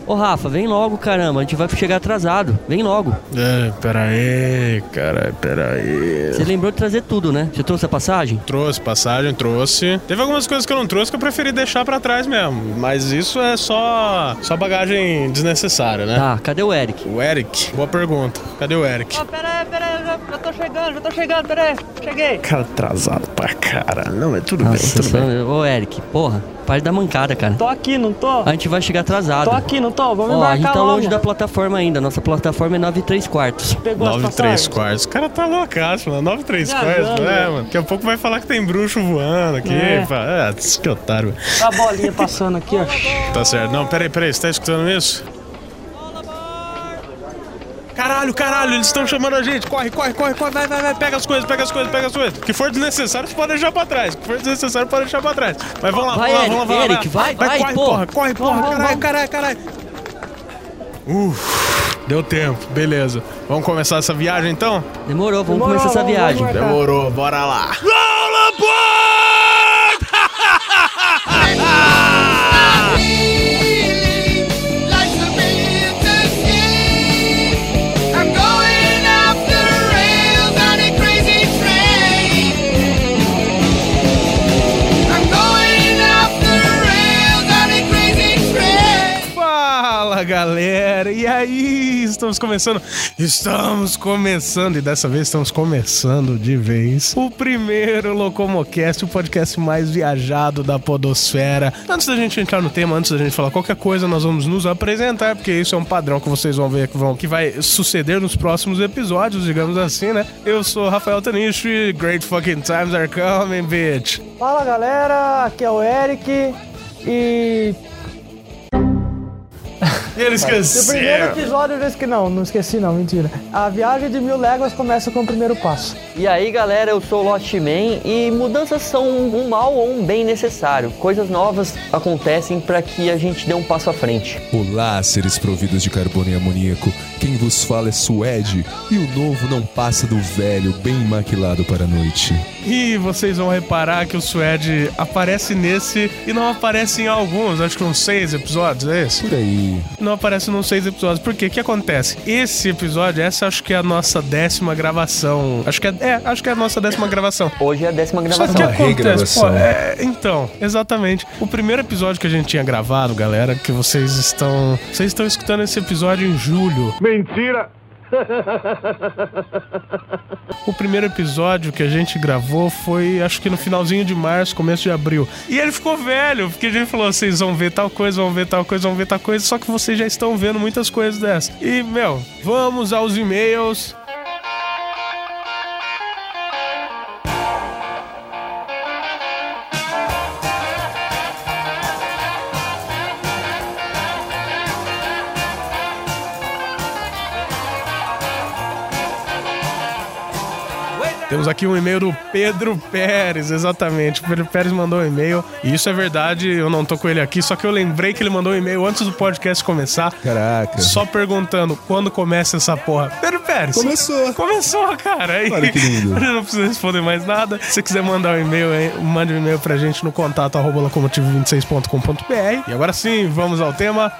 Ô Rafa, vem logo, caramba, a gente vai chegar atrasado. Vem logo. Pera aí, cara, pera aí. Você lembrou de trazer tudo, né? Você trouxe a passagem? Trouxe passagem, trouxe. Teve algumas coisas que eu não trouxe que eu preferi deixar pra trás mesmo. Mas isso é só bagagem desnecessária, né? Tá, cadê o Eric? O Eric? Boa pergunta. Cadê o Eric? Pera aí, já tô chegando, pera aí. Cheguei. Cara atrasado pra caralho. Não, mas tudo Nossa, bem, tudo bem. Ô Eric, porra, para de dar mancada, cara. Tô aqui, não tô? A gente vai chegar atrasado. Tô aqui, não tô? Vamos embarcar a gente tá logo. longe da plataforma ainda. Nossa plataforma é 9 3/4. Pegou as 9 passagens? 3/4. O cara tá loucaço, mano. 9 3/4, Viajando, né, mano? Daqui a pouco vai falar que tem bruxo voando aqui. Que otário. Tá a bolinha passando aqui, ó. Tá certo. Não, peraí, você tá escutando isso? Caralho, eles estão chamando a gente. Corre, vai, pega as coisas. O que for desnecessário, você pode deixar pra trás. Mas vamos lá, Eric, vai, corre, caralho. Deu tempo, beleza. Vamos começar essa viagem então? Demorou, vamos começar essa viagem. Demorou, bora lá. Galera, e aí, estamos começando e dessa vez estamos começando de vez o primeiro Locomocast, o podcast mais viajado da podosfera. Antes da gente entrar no tema, antes da gente falar qualquer coisa, nós vamos nos apresentar, porque isso é um padrão que vocês vão ver que vai suceder nos próximos episódios, digamos assim, né? Eu sou Rafael Tanicho e great fucking times are coming, bitch. Fala, galera, aqui é o Eric e... Ele esqueceu. O primeiro episódio eu já esqueci. Não esqueci não, mentira. A viagem de 1000 léguas começa com o primeiro passo. E aí, galera, eu sou o Lost Man e mudanças são um mal ou um bem necessário. Coisas novas acontecem para que a gente dê um passo à frente. Olá, seres providos de carbono e amoníaco. Quem vos fala é Suede e o novo não passa do velho bem maquilado para a noite. E vocês vão reparar que o Suede aparece nesse e não aparece em alguns, acho que uns 6 episódios, é isso? Por aí. Não aparece nos 6 episódios. Por quê? O que acontece? Esse episódio, essa acho que é a nossa 10ª gravação. Acho que é a nossa 10ª gravação. Hoje é a 10ª gravação. Só que acontece, pô, regravação. Então, exatamente. O primeiro episódio que a gente tinha gravado, galera, que vocês estão escutando esse episódio em julho. Mentira! O primeiro episódio que a gente gravou foi, acho que no finalzinho de março, começo de abril. E ele ficou velho, porque a gente falou, vocês vão ver tal coisa, só que vocês já estão vendo muitas coisas dessas. E, vamos aos e-mails. Temos aqui um e-mail do Pedro Pérez, exatamente. O Pedro Pérez mandou um e-mail. E isso é verdade, eu não tô com ele aqui, só que eu lembrei que ele mandou um e-mail antes do podcast começar. Caraca. Só perguntando quando começa essa porra. Pedro Pérez. Começou, cara. Aí, olha que lindo. Não precisa responder mais nada. Se você quiser mandar um e-mail aí, mande um e-mail pra gente no contato @locomotivo26.com.br. E agora sim, vamos ao tema.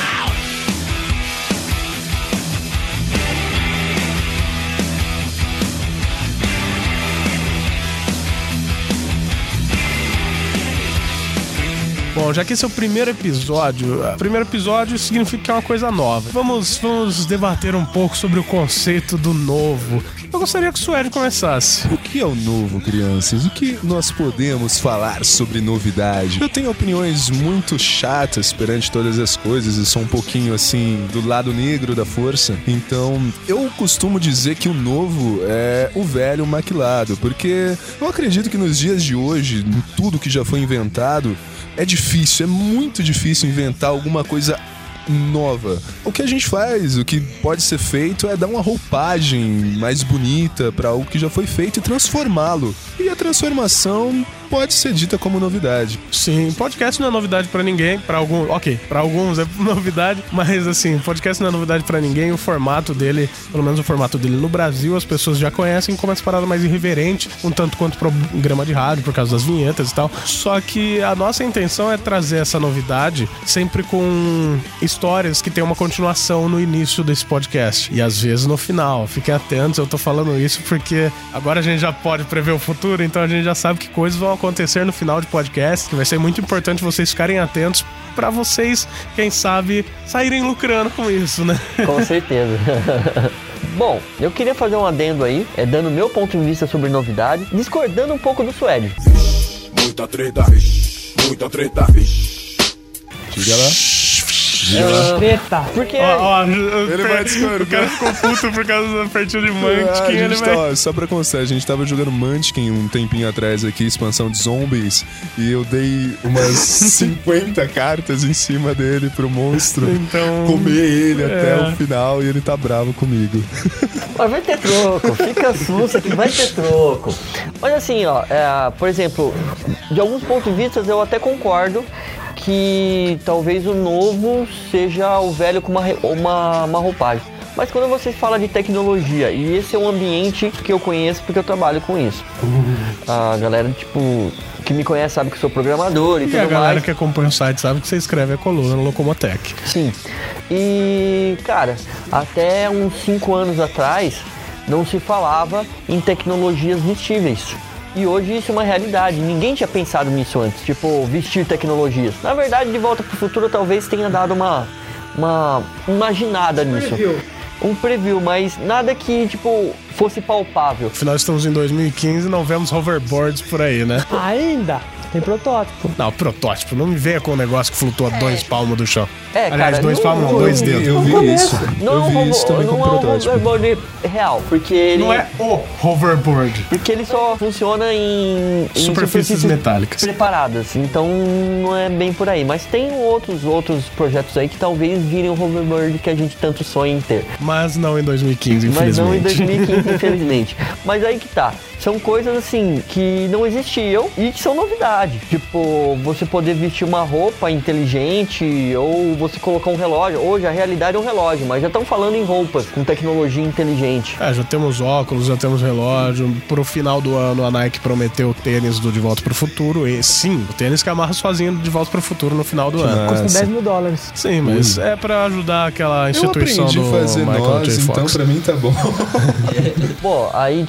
Bom, já que esse é o primeiro episódio significa que é uma coisa nova. Vamos debater um pouco sobre o conceito do novo. Eu gostaria que o Suede começasse. O que é o novo, crianças? O que nós podemos falar sobre novidade? Eu tenho opiniões muito chatas perante todas as coisas e sou um pouquinho assim do lado negro da força. Então, eu costumo dizer que o novo é o velho maquilado, porque eu acredito que nos dias de hoje, em tudo que já foi inventado, é muito difícil inventar alguma coisa nova. O que a gente faz, o que pode ser feito é dar uma roupagem mais bonita para algo que já foi feito e transformá-lo. E a transformação pode ser dita como novidade. Sim, podcast não é novidade pra ninguém, pra alguns é novidade, mas assim, podcast não é novidade pra ninguém, o formato dele, pelo menos o formato dele no Brasil, as pessoas já conhecem como essa parada mais irreverente, um tanto quanto programa de rádio, por causa das vinhetas e tal, só que a nossa intenção é trazer essa novidade sempre com histórias que tem uma continuação no início desse podcast, e às vezes no final. Fiquem atentos, eu tô falando isso porque agora a gente já pode prever o futuro, então a gente já sabe que coisas vão acontecer no final de podcast, que vai ser muito importante vocês ficarem atentos pra vocês, quem sabe, saírem lucrando com isso, né? Com certeza. Bom, eu queria fazer um adendo aí, dando meu ponto de vista sobre novidade, discordando um pouco do Suede. Muita treta, Diga lá. Treta. Porque Ele vai discordar. O cara ficou puto por causa da partida de Munchkin. Ele vai... Só pra constar, a gente tava jogando Munchkin um tempinho atrás aqui, expansão de zombies, e eu dei umas 50 cartas em cima dele pro monstro comer ele até o final, e ele tá bravo comigo. Mas vai ter troco, fica susto que vai ter troco. Mas assim, por exemplo, de alguns pontos de vista eu até concordo que talvez o novo seja o velho com uma roupagem. Mas quando você fala de tecnologia, e esse é um ambiente que eu conheço porque eu trabalho com isso. A galera, que me conhece sabe que eu sou programador e tudo mais. E a galera que acompanha o site sabe que você escreve a coluna no Locomotec. Sim. E, cara, até uns 5 anos atrás, não se falava em tecnologias vestíveis. E hoje isso é uma realidade. Ninguém tinha pensado nisso antes, vestir tecnologias. Na verdade, De Volta pro Futuro talvez tenha dado uma imaginada nisso. Um preview, mas nada que, fosse palpável. Afinal, estamos em 2015 e não vemos hoverboards por aí, né? Ainda tem protótipo. Não, protótipo. Não me venha com um negócio que flutua 2 palmos do chão. Aliás, cara, 2 palmos não, 2 dedos. Eu vi isso. Não é um hoverboard real, porque ele... Não é o hoverboard. Porque ele só funciona em superfícies metálicas preparadas, então não é bem por aí. Mas tem outros projetos aí que talvez virem o hoverboard que a gente tanto sonha em ter. Mas não em 2015, infelizmente. Mas não em 2015, infelizmente. Mas aí que tá. São coisas assim que não existiam e que são novidade. Você poder vestir uma roupa inteligente ou você colocar um relógio. Hoje a realidade é um relógio, mas já estão falando em roupas com tecnologia inteligente. Já temos óculos, já temos relógio. Pro final do ano a Nike prometeu o tênis do De Volta pro Futuro. E sim, o tênis que amarra sozinho do De Volta pro Futuro no final do ano. Custa $10 mil. Sim, mas é pra ajudar aquela instituição do Michael J. Fox. Então pra mim tá bom. Pô, aí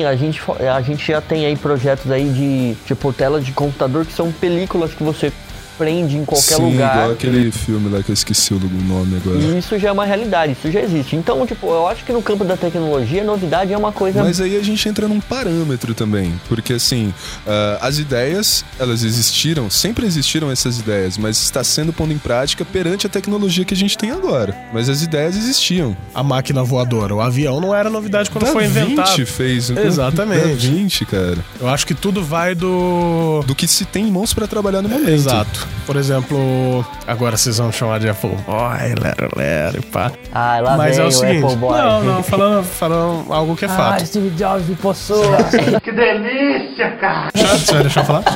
a gente já tem aí projetos aí de telas de computador que são películas que você prende em qualquer lugar. Igual aquele filme lá que eu esqueci o nome agora. E isso já é uma realidade, isso já existe. Então, eu acho que no campo da tecnologia, a novidade é uma coisa... Mas aí a gente entra num parâmetro também, porque assim, as ideias, elas existiram, sempre existiram essas ideias, mas está sendo pondo em prática perante a tecnologia que a gente tem agora. Mas as ideias existiam. A máquina voadora, o avião não era novidade quando foi inventado. Da Vinci fez. Exatamente. Da Vinci, cara. Eu acho que tudo vai do que se tem em mãos pra trabalhar no momento. Exato. Por exemplo, agora vocês vão chamar de Apple Boy, lero, pá. Lá mas vem é o seguinte, Apple Boy. Não, falando algo que é fato. Steve Jobs me possua. Que delícia, cara! Você vai deixar eu falar?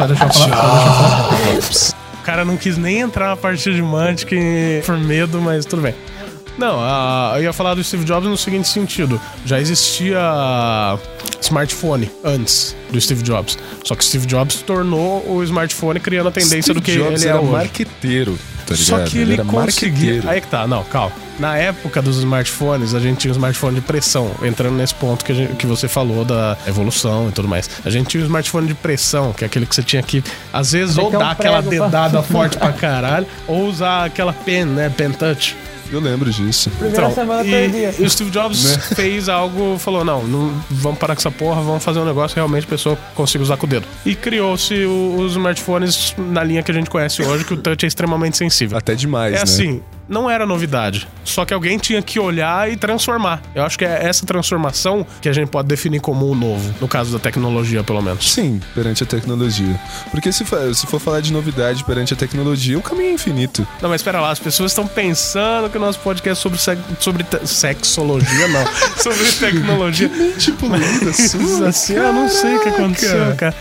O cara não quis nem entrar na partida de Munchkin por medo, mas tudo bem. Não, eu ia falar do Steve Jobs no seguinte sentido. Já existia smartphone antes do Steve Jobs. Só que Steve Jobs tornou o smartphone criando a tendência Steve do que Jobs ele é era hoje. Marqueteiro, tá ligado? Só que ele era conseguia... marqueteiro. Aí que tá, não, calma. Na época dos smartphones, a gente tinha um smartphone de pressão. Entrando nesse ponto que você falou da evolução e tudo mais. A gente tinha um smartphone de pressão, que é aquele que você tinha que, às vezes, ou dar aquela dedada forte pra caralho, ou usar aquela pen, né? Pen touch. Eu lembro disso. Primeira semana perdia. E o Steve Jobs fez algo, falou, não, vamos parar com essa porra, vamos fazer um negócio que realmente a pessoa consiga usar com o dedo. E criou-se os smartphones na linha que a gente conhece hoje, que o touch é extremamente sensível. Até demais, né? Assim, não era novidade. Só que alguém tinha que olhar e transformar. Eu acho que é essa transformação que a gente pode definir como o novo, no caso da tecnologia, pelo menos. Sim, perante a tecnologia. Porque se for falar de novidade perante a tecnologia, o caminho é infinito. Não, mas espera lá, as pessoas estão pensando que o nosso podcast é sobre sexologia, não. Sobre tecnologia. Que mente poluída sua, assim, eu não sei o que aconteceu, cara.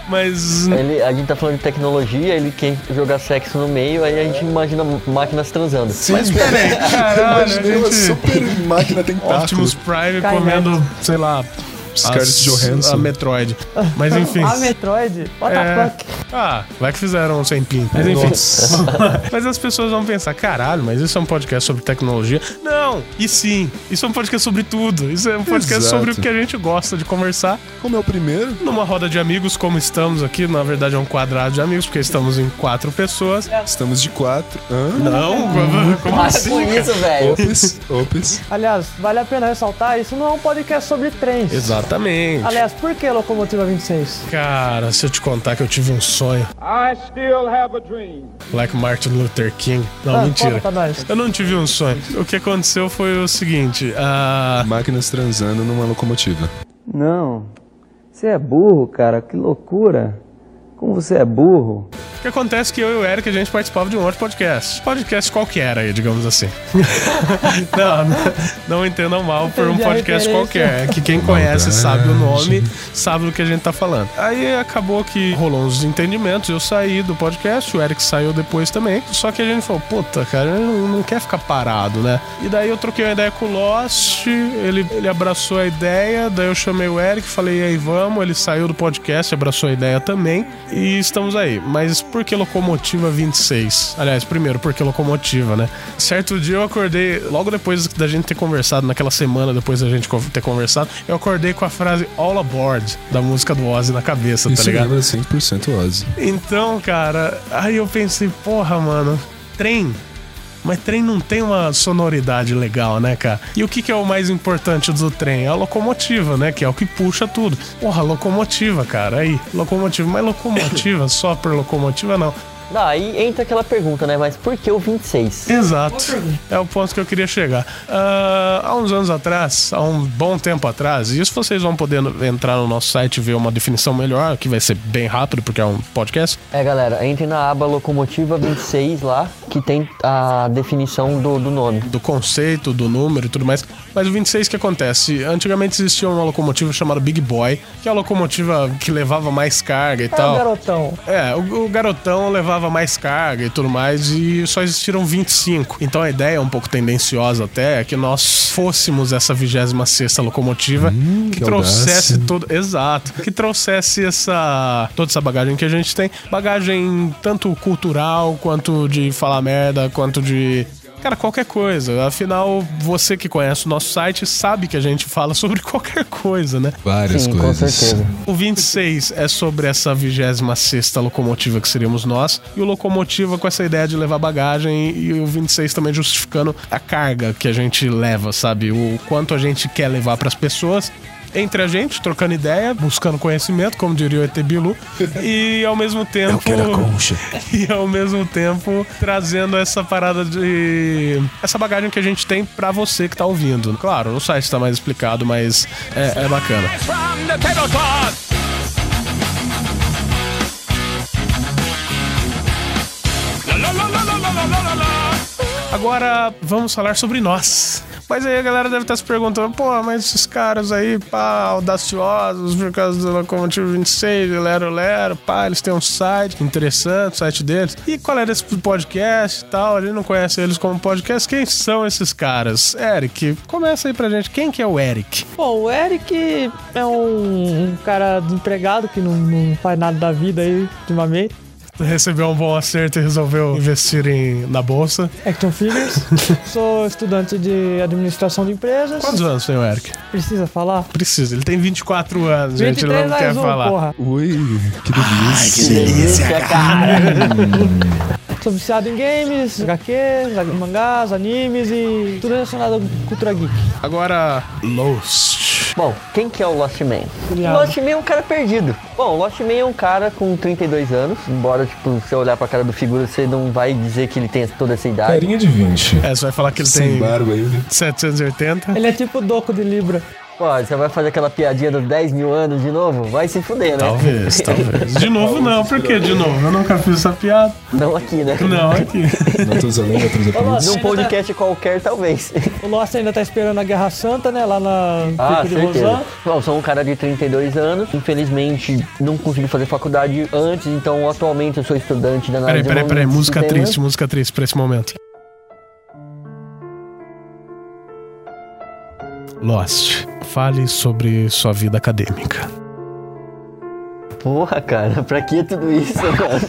Mas... A gente tá falando de tecnologia, ele quer jogar sexo no meio, aí a gente imagina máquinas transando. Sim, Mas peraí, caralho, imaginei uma super máquina tentáculo. Optimus Prime Cai comendo, sei lá... Scarlett Johansson. A Metroid. Mas enfim. A Metroid? What the fuck? Vai que fizeram sem pin. Mas enfim. Mas as pessoas vão pensar, caralho, mas isso é um podcast sobre tecnologia? Não, e sim. Isso é um podcast sobre tudo. Isso é um podcast Exato. sobre o que a gente gosta de conversar. Como é o primeiro? Numa roda de amigos, como estamos aqui, na verdade é um quadrado de amigos, porque estamos em 4 pessoas. Estamos de 4. Não, como Para assim? com isso, velho. Ops. Aliás, vale a pena ressaltar, isso não é um podcast sobre trens. Exatamente. Aliás, por que Locomotiva 26? Cara, se eu te contar que eu tive um sonho, I still have a dream. like Martin Luther King. Não, mentira. Conta pra nós. Eu não tive um sonho. O que aconteceu foi o seguinte, Máquinas transando numa locomotiva. Não, você é burro, cara, que loucura. Como você é burro. O que acontece é que eu e o Eric, a gente participava de um outro podcast. Podcast qualquer aí, digamos assim. não entendam mal por um Entendi a podcast referência. qualquer. Que quem conhece sabe o nome, sabe do que a gente tá falando. Aí acabou que rolou uns entendimentos, eu saí do podcast, o Eric saiu depois também. Só que a gente falou, puta, cara, ele não quer ficar parado, né? E daí eu troquei uma ideia com o Lost, ele abraçou a ideia, daí eu chamei o Eric, falei, e aí, vamos? Ele saiu do podcast, abraçou a ideia também. E estamos aí. Mas por que Locomotiva 26? Aliás, primeiro, por que Locomotiva, né? Certo dia eu acordei, logo depois da gente ter conversado, naquela semana depois da gente ter conversado, eu acordei com a frase All Aboard, da música do Ozzy na cabeça, Isso tá ligado? lembra 100% Ozzy. Então, cara, aí eu pensei, porra, mano, trem. Mas trem não tem uma sonoridade legal, né, cara? E o que é o mais importante do trem? É a locomotiva, né? Que é o que puxa tudo. Porra, locomotiva, cara. Aí, locomotiva. Mas locomotiva, só por locomotiva, não. Daí entra aquela pergunta, né? Mas por que o 26? Exato. É o ponto que eu queria chegar. Há uns anos atrás, há um bom tempo atrás, e isso vocês vão poder entrar no nosso site e ver uma definição melhor, que vai ser bem rápido, porque é um podcast. Galera, entre na aba Locomotiva 26 lá, que tem a definição do nome. Do conceito, do número e tudo mais. Mas o 26, o que acontece? Antigamente existia uma locomotiva chamada Big Boy, que é a locomotiva que levava mais carga e tal. O garotão. O garotão levava mais carga e tudo mais, e só existiram 25. Então a ideia, um pouco tendenciosa até, é que nós fôssemos essa 26ª locomotiva que trouxesse todo... Exato. Que trouxesse toda essa bagagem que a gente tem. Bagagem tanto cultural, quanto de falar merda, quanto de... Cara, qualquer coisa. Afinal, você que conhece o nosso site sabe que a gente fala sobre qualquer coisa, né? Várias Sim, coisas. com certeza. O 26 é sobre essa 26ª locomotiva que seríamos nós. E o locomotiva com essa ideia de levar bagagem. E o 26 também justificando a carga que a gente leva, sabe? O quanto a gente quer levar pras pessoas. Entre a gente, trocando ideia, buscando conhecimento, como diria o ET Bilu, e ao mesmo tempo... Eu quero a concha. E ao mesmo tempo trazendo essa parada de... essa bagagem que a gente tem pra você que tá ouvindo. Claro, no site tá mais explicado, mas é bacana. Agora vamos falar sobre nós. Mas aí a galera deve estar se perguntando, pô, mas esses caras aí, pá, audaciosos por causa do Locomotiva 26, lero, pá, eles têm um site interessante, o site deles. E qual é desse podcast e tal? A gente não conhece eles como podcast. Quem são esses caras? Eric, começa aí pra gente. Quem que é o Eric? Bom, o Eric é um cara desempregado que não faz nada da vida aí ultimamente. Recebeu um bom acerto e resolveu investir na bolsa. Action Figures. Sou estudante de administração de empresas. Quantos anos tem o Eric? Precisa falar? Precisa, ele tem 24 anos, gente, ele 23 não quer mais um, falar. porra. Ui, que delícia. Que delícia, cara! Sou viciado em games, HQs, mangás, animes e tudo relacionado à cultura geek. Agora, Lost. Bom, quem que é o Lost Man? Obrigado. Lost Man é um cara perdido. Bom, o Lost Man é um cara com 32 anos. Embora, tipo, se eu olhar pra cara do figura, você não vai dizer que ele tem toda essa idade. Carinha de 20. Você vai falar que ele Sem tem barba ainda. 780. Ele é tipo o Doco de Libra. Pô, você vai fazer aquela piadinha dos 10 mil anos de novo? Vai se fuder, né? Talvez. De novo não, por que de novo? Eu nunca fiz essa piada. Não aqui, né? Não, aqui. Não tô usando outros apelidos. Num podcast qualquer, talvez. O Lost ainda tá esperando a Guerra Santa, né? Lá na Pico de certeza. Rosan. Bom, sou um cara de 32 anos. Infelizmente, não consegui fazer faculdade antes, então atualmente eu sou estudante da análise de Peraí. Música sistemas. triste pra esse momento. Lost, fale sobre sua vida acadêmica. Porra, cara, pra que tudo isso, mano?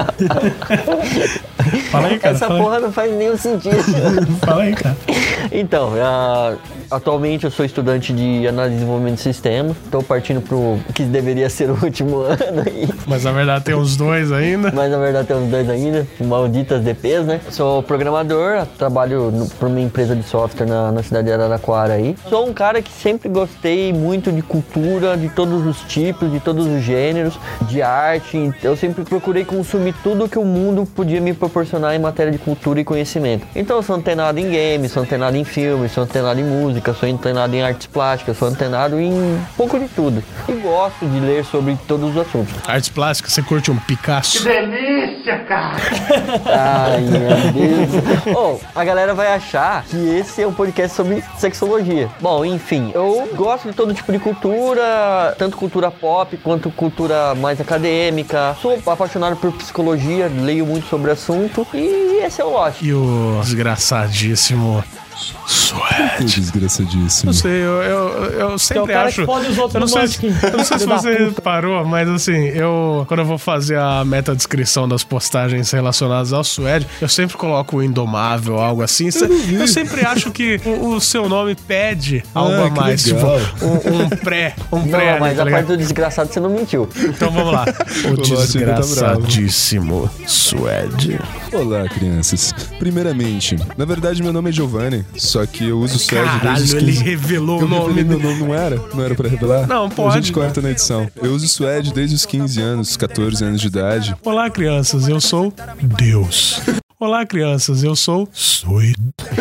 Fala aí, cara. Essa porra não faz nenhum sentido. Fala aí, cara. Então, atualmente eu sou estudante de análise e desenvolvimento de sistemas. Estou partindo pro que deveria ser o último ano aí. Mas na verdade tem uns 2 ainda. Mas na verdade tem uns 2 ainda, malditas DPs, né? Sou programador, trabalho por uma empresa de software na cidade de Araraquara aí. Sou um cara que sempre gostei muito de cultura, de todos os tipos, de todos os gêneros, de arte. Eu sempre procurei consumir tudo que o mundo podia me proporcionar em matéria de cultura e conhecimento. Então eu sou antenado em games, sou antenado em filmes, sou antenado em música, sou antenado em artes plásticas, sou antenado em um pouco de tudo. E gosto de ler sobre todos os assuntos. Artes plásticas, você curte um Picasso? Que delícia, cara! Ai, meu Deus. A galera vai achar que esse é um podcast sobre sexologia. Bom, enfim, eu gosto de todo tipo de cultura, tanto cultura pop quanto cultura mais acadêmica. Sou apaixonado por psicologia, leio muito sobre o assunto e esse é o Lost. E o desgraçadíssimo Suede. Desgraçadíssimo. Não sei, eu sempre cara acho. que pode os outros Eu não no sei, Munchkin. eu não sei se Filho da você puta. parou, mas assim, quando eu vou fazer a meta-descrição das postagens relacionadas ao Suede, eu sempre coloco o Indomável, algo assim. Eu sempre acho que o seu nome pede algo a que mais. Tipo, legal. um pré. Não, ali, mas tá a ligado? parte do desgraçado você não mentiu. Então vamos lá. O Lost ainda tá desgraçadíssimo Suede. Olá, crianças. Primeiramente, na verdade meu nome é Giovanni, só que eu uso Suede desde os Caralho, ele 15... revelou Eu o nome revelei meu dele. nome, não era? Não era pra revelar? Não, pode. A gente corta na edição. Eu uso Suede desde os 15 anos, 14 anos de idade. Olá, crianças, eu sou Deus. Olá, crianças, eu sou Suede.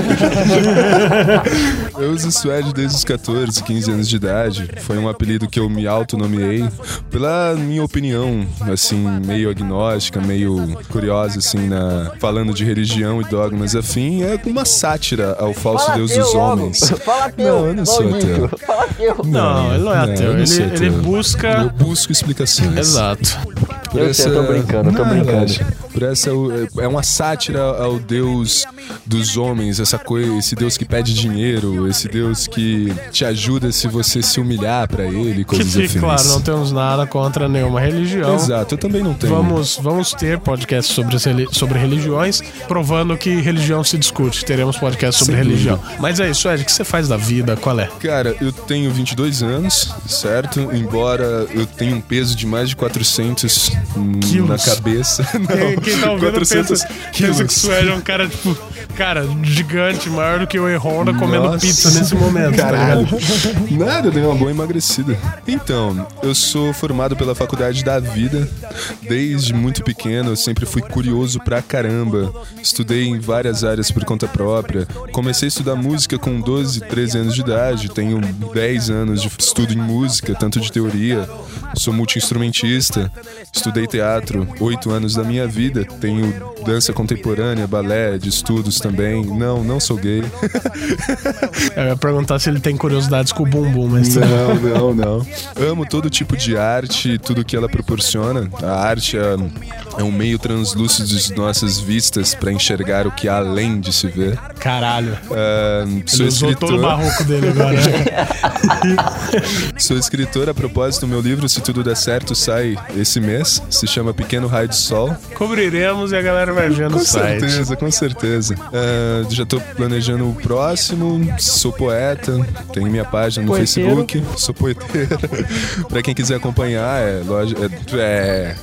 Eu uso Suede desde os 14, 15 anos de idade. Foi um apelido que eu me autonomeei pela minha opinião, assim, meio agnóstica, meio curiosa, assim, falando de religião e dogmas afim. É uma sátira ao falso Fala Deus ateu dos logo. homens. Fala ateu. Não, eu não sou maldito. ateu. Fala ateu. Não, ele não é ateu. eu não sou Ele ateu. busca. Eu busco explicações. Exato. Por Eu sei, eu tô brincando, eu tô brincando. relaxa. Por essa é uma sátira ao Deus dos homens, esse Deus que pede dinheiro, esse Deus que te ajuda se você se humilhar pra ele, Que coisas fique afins. claro, não temos nada contra nenhuma religião. Exato, eu também não tenho. Vamos ter podcast sobre religiões, provando que religião se discute. Teremos podcast sobre Sem religião. Mas é isso, Ed, o que você faz da vida? Qual é? Cara, eu tenho 22 anos, certo? Embora eu tenha um peso de mais de 400 Quilos. na cabeça. Não, Quem tá ouvindo 400 pensa que o Suede é um cara, tipo, gigante, maior do que o E-Honda comendo Nossa. pizza nesse momento, tá Caralho. ligado? Nada, eu dei uma boa emagrecida. Então, eu sou formado pela Faculdade da Vida. Desde muito pequeno, eu sempre fui curioso pra caramba. Estudei em várias áreas por conta própria. Comecei a estudar música com 12, 13 anos de idade. Tenho 10 anos de estudo em música, tanto de teoria. Sou multi-instrumentista. Estudei teatro 8 anos da minha vida. Tenho dança contemporânea, balé, de estudos também. Não sou gay. Eu ia perguntar se ele tem curiosidades com o bumbum, mas Não. Amo todo tipo de arte, tudo que ela proporciona. A arte é um meio translúcido de nossas vistas pra enxergar o que há além de se ver. caralho. Sou Ele usou todo o escritor. barroco dele agora. Sou escritor. A propósito, meu livro, se tudo der certo, sai esse mês. Se chama Pequeno Raio de Sol. Cobriremos e a galera vai ver no Com site. certeza, com certeza. Já tô planejando o próximo. Sou poeta. Tenho minha página no Poeteiro. Facebook. Sou poeteiro. Pra quem quiser acompanhar, é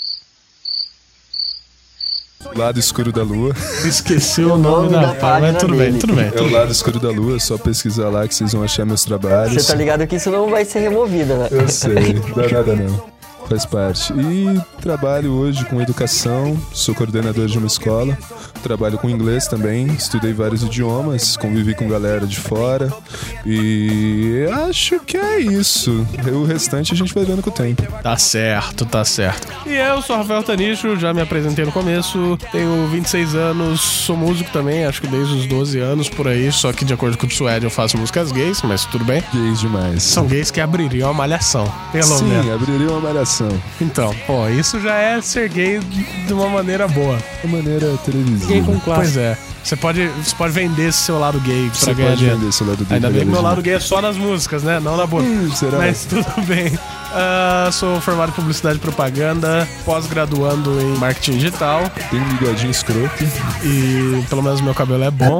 Lado Escuro da Lua. Esqueceu o nome da página, mas tudo bem, dele. tudo bem. É o Lado Escuro da Lua. É só pesquisar lá que vocês vão achar meus trabalhos. Você tá ligado que isso não vai ser removido, né? Eu sei, não dá nada não. Faz parte. E trabalho hoje com educação, sou coordenador de uma escola, trabalho com inglês também, estudei vários idiomas, convivi com galera de fora e acho que é isso. O restante a gente vai vendo com o tempo. Tá certo, tá certo. E eu sou Rafael Tanicho, já me apresentei no começo, tenho 26 anos, sou músico também, acho que desde os 12 anos por aí, só que de acordo com o Suede eu faço músicas gays, mas tudo bem. Gays demais. São gays que abririam a Malhação, pelo menos. Sim, abriria uma malhação. Então, pô, isso já é ser gay de uma maneira boa. De maneira televisiva. Gay com classe. Pois é. Você pode vender esse seu lado gay pra Você ganhar pode dinheiro. vender seu lado gay. Ainda pra bem que meu ganhar lado gay é só nas músicas, né? Não na boca. Será? Mas tudo bem. Sou formado em publicidade e propaganda, pós-graduando em marketing digital. Tem um bigodinho escroto. E pelo menos meu cabelo é bom.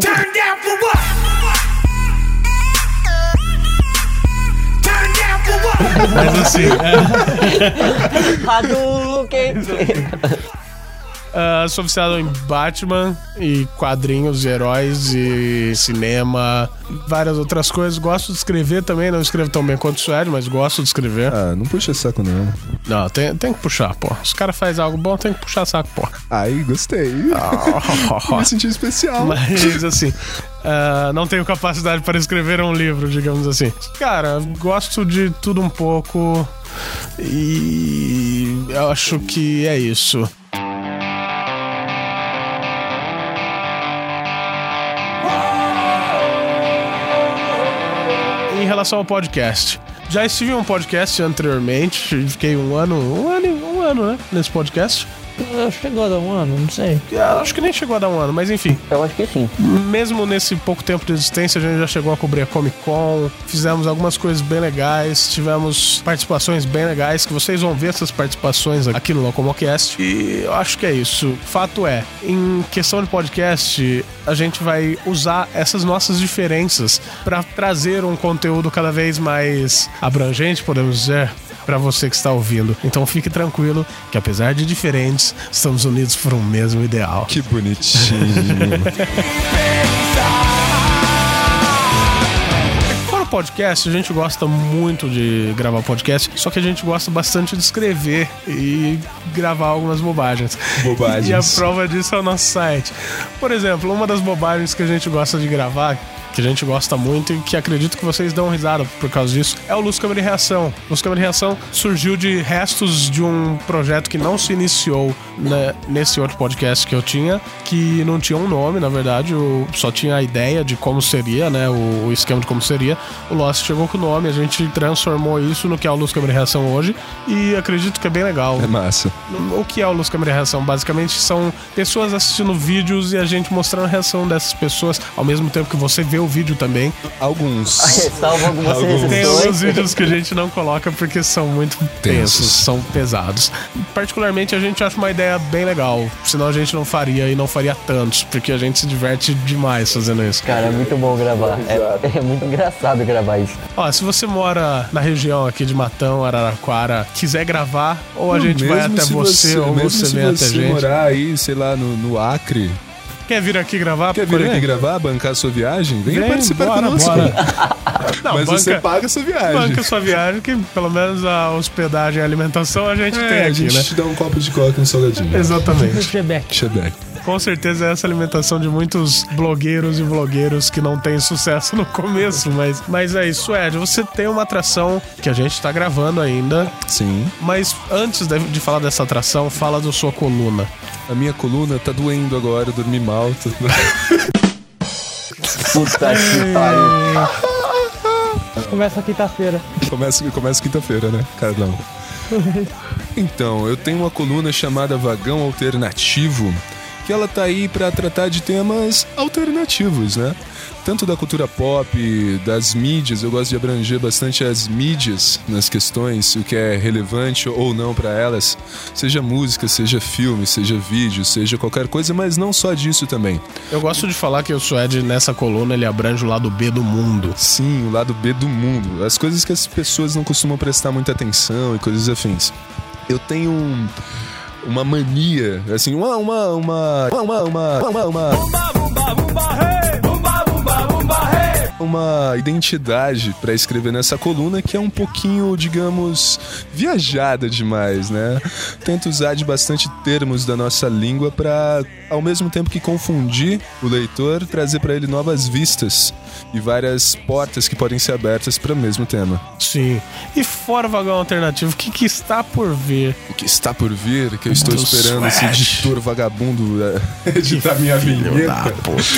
Mas assim, Hadouken! sou viciado em Batman e quadrinhos de heróis e cinema, várias outras coisas. Gosto de escrever também, não escrevo tão bem quanto o Suede, mas gosto de escrever. Ah, não puxa saco não. Não, tem que puxar, pô. Se o cara faz algo bom, tem que puxar saco, pô. Ai, gostei. Me senti especial. Mas assim, não tenho capacidade para escrever um livro, digamos assim. Cara, gosto de tudo um pouco e eu acho que é isso. Em relação ao podcast, já estive em um podcast anteriormente, fiquei um ano, né, nesse podcast. Chegou a dar um ano, não sei. Acho que nem chegou a dar um ano, mas enfim. Eu acho que sim. Mesmo nesse pouco tempo de existência, a gente já chegou a cobrir a Comic Con, fizemos algumas coisas bem legais, tivemos participações bem legais, que vocês vão ver essas participações aqui no Locomocast. E eu acho que é isso. Fato é, em questão de podcast, a gente vai usar essas nossas diferenças para trazer um conteúdo cada vez mais abrangente, podemos dizer, para você que está ouvindo. Então fique tranquilo que apesar de diferentes, estamos unidos por um mesmo ideal. Que bonitinho. Fora o podcast, a gente gosta muito de gravar podcast, só que a gente gosta bastante de escrever e gravar algumas bobagens. Bobagens. E a prova disso é o nosso site. Por exemplo, uma das bobagens que a gente gosta de gravar, que a gente gosta muito e que acredito que vocês dão risada por causa disso, é o Luz, Câmera e Reação. Luz, Câmera e Reação surgiu de restos de um projeto que não se iniciou nesse outro podcast que eu tinha, que não tinha um nome, na verdade, só tinha a ideia de como seria, né, o esquema de como seria. O Lost chegou com o nome, a gente transformou isso no que é o Luz, Câmera e Reação hoje e acredito que é bem legal. É massa. O que é o Luz, Câmera e Reação? Basicamente são pessoas assistindo vídeos e a gente mostrando a reação dessas pessoas ao mesmo tempo que você vê o vídeo também. Alguns. Salvo algumas Tem alguns exceções. vídeos que a gente não coloca porque são muito tensos, são pesados. Particularmente a gente acha uma ideia bem legal, senão a gente não faria e não faria tantos, porque a gente se diverte demais fazendo isso. Cara, é muito bom gravar. É muito engraçado gravar isso. Ó, se você mora na região aqui de Matão, Araraquara, quiser gravar, ou a gente vai até você, ou você vem até a se gente. morar aí, sei lá, no Acre, Quer vir aqui gravar? quer vir aqui gravar, bancar a sua viagem? Venha participar conosco. Bora. Não, Mas você paga a sua viagem. banca sua viagem, que pelo menos a hospedagem e a alimentação a gente tem a aqui, gente né? te dá um copo de coca e um salgadinho. Exatamente. Chebeck. Chebeck. Com certeza é essa alimentação de muitos blogueiros e vlogueiros que não têm sucesso no começo, mas é isso, Ed. Você tem uma atração que a gente tá gravando ainda, Sim. mas antes de falar dessa atração, fala da sua coluna. A minha coluna tá doendo agora, eu dormi mal. Puta que pariu. Começa quinta-feira. Começa quinta-feira, né, Carlão? Então, eu tenho uma coluna chamada Vagão Alternativo, que ela tá aí pra tratar de temas alternativos, né? Tanto da cultura pop, das mídias, eu gosto de abranger bastante as mídias nas questões, o que é relevante ou não pra elas, seja música, seja filme, seja vídeo, seja qualquer coisa, mas não só disso também. Eu gosto de falar que o Suede, nessa coluna, ele abrange o lado B do mundo. Sim, o lado B do mundo, as coisas que as pessoas não costumam prestar muita atenção e coisas afins. Eu tenho uma mania, assim, uma uma identidade pra escrever nessa coluna que é um pouquinho, digamos, viajada demais, né? Tento usar de bastante termos da nossa língua pra, ao mesmo tempo que confundir o leitor, trazer pra ele novas vistas e várias portas que podem ser abertas para o mesmo tema. Sim. E fora o vagão alternativo, o que está por vir? O que está por vir, que eu estou esperando esse editor vagabundo editar minha vinheta.